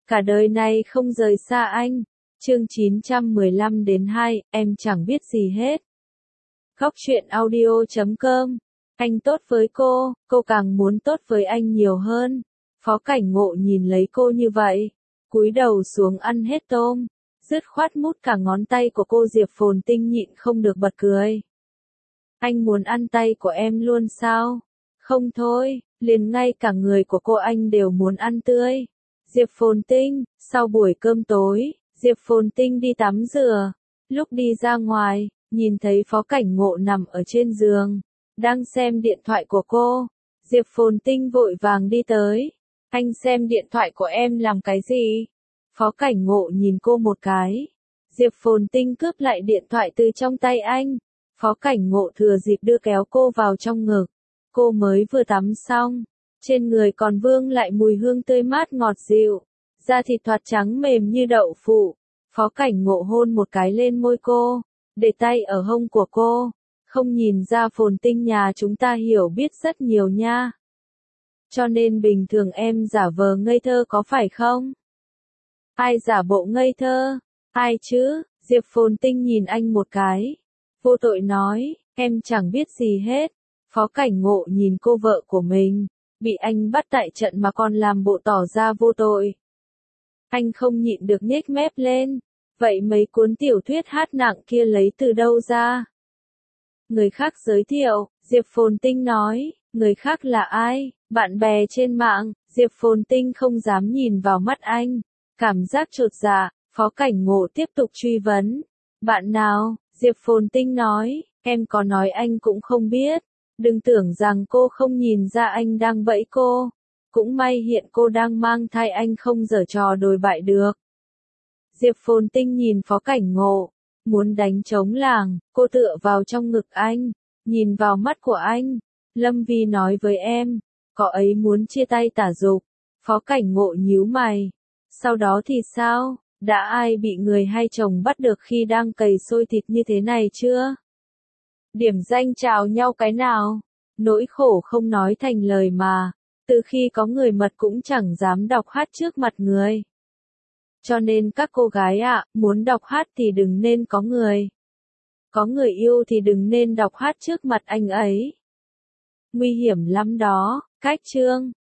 cả đời này không rời xa anh. Chương 915-2, em chẳng biết gì hết. Góc truyện audio.com. Anh tốt với cô càng muốn tốt với anh nhiều hơn. Phó Cảnh Ngộ nhìn lấy cô như vậy, cúi đầu xuống ăn hết tôm, dứt khoát mút cả ngón tay của cô. Diệp Phồn Tinh nhịn không được bật cười. Anh muốn ăn tay của em luôn sao? Không thôi, liền ngay cả người của cô anh đều muốn ăn tươi. Diệp Phồn Tinh, sau buổi cơm tối, Diệp Phồn Tinh đi tắm rửa. Lúc đi ra ngoài, nhìn thấy Phó Cảnh Ngộ nằm ở trên giường, đang xem điện thoại của cô. Diệp Phồn Tinh vội vàng đi tới. Anh xem điện thoại của em làm cái gì? Phó Cảnh Ngộ nhìn cô một cái. Diệp Phồn Tinh cướp lại điện thoại từ trong tay anh. Phó Cảnh Ngộ thừa dịp đưa kéo cô vào trong ngực. Cô mới vừa tắm xong, trên người còn vương lại mùi hương tươi mát ngọt dịu, da thịt thoạt trắng mềm như đậu phụ. Phó Cảnh Ngộ hôn một cái lên môi cô, để tay ở hông của cô. Không nhìn ra Phồn Tinh nhà chúng ta hiểu biết rất nhiều nha. Cho nên bình thường em giả vờ ngây thơ có phải không? Ai giả bộ ngây thơ? Ai chứ? Diệp Phồn Tinh nhìn anh một cái, vô tội nói, em chẳng biết gì hết. Phó Cảnh Ngộ nhìn cô vợ của mình, bị anh bắt tại trận mà còn làm bộ tỏ ra vô tội. Anh không nhịn được nhếch mép lên, vậy mấy cuốn tiểu thuyết hát nặng kia lấy từ đâu ra? Người khác giới thiệu, Diệp Phồn Tinh nói. Người khác là ai? Bạn bè trên mạng. Diệp Phồn Tinh không dám nhìn vào mắt anh, cảm giác chột dạ. Phó Cảnh Ngộ tiếp tục truy vấn. Bạn nào? Diệp Phồn Tinh nói, em có nói anh cũng không biết. Đừng tưởng rằng cô không nhìn ra anh đang bẫy cô. Cũng may hiện cô đang mang thai, anh không giở trò đồi bại được. Diệp Phồn Tinh nhìn Phó Cảnh Ngộ, muốn đánh trống làng. Cô tựa vào trong ngực anh, nhìn vào mắt của anh. Lâm Vi nói với em, cậu ấy muốn chia tay Tả Dục. Phó Cảnh Ngộ nhíu mày. Sau đó thì sao? Đã ai bị người hay chồng bắt được khi đang cày xôi thịt như thế này chưa? Điểm danh chào nhau cái nào? Nỗi khổ không nói thành lời mà. Từ khi có người mật cũng chẳng dám đọc hát trước mặt người. Cho nên các cô gái ạ, muốn đọc hát thì đừng nên có người. Có người yêu thì đừng nên đọc hát trước mặt anh ấy. Nguy hiểm lắm đó. Cách chương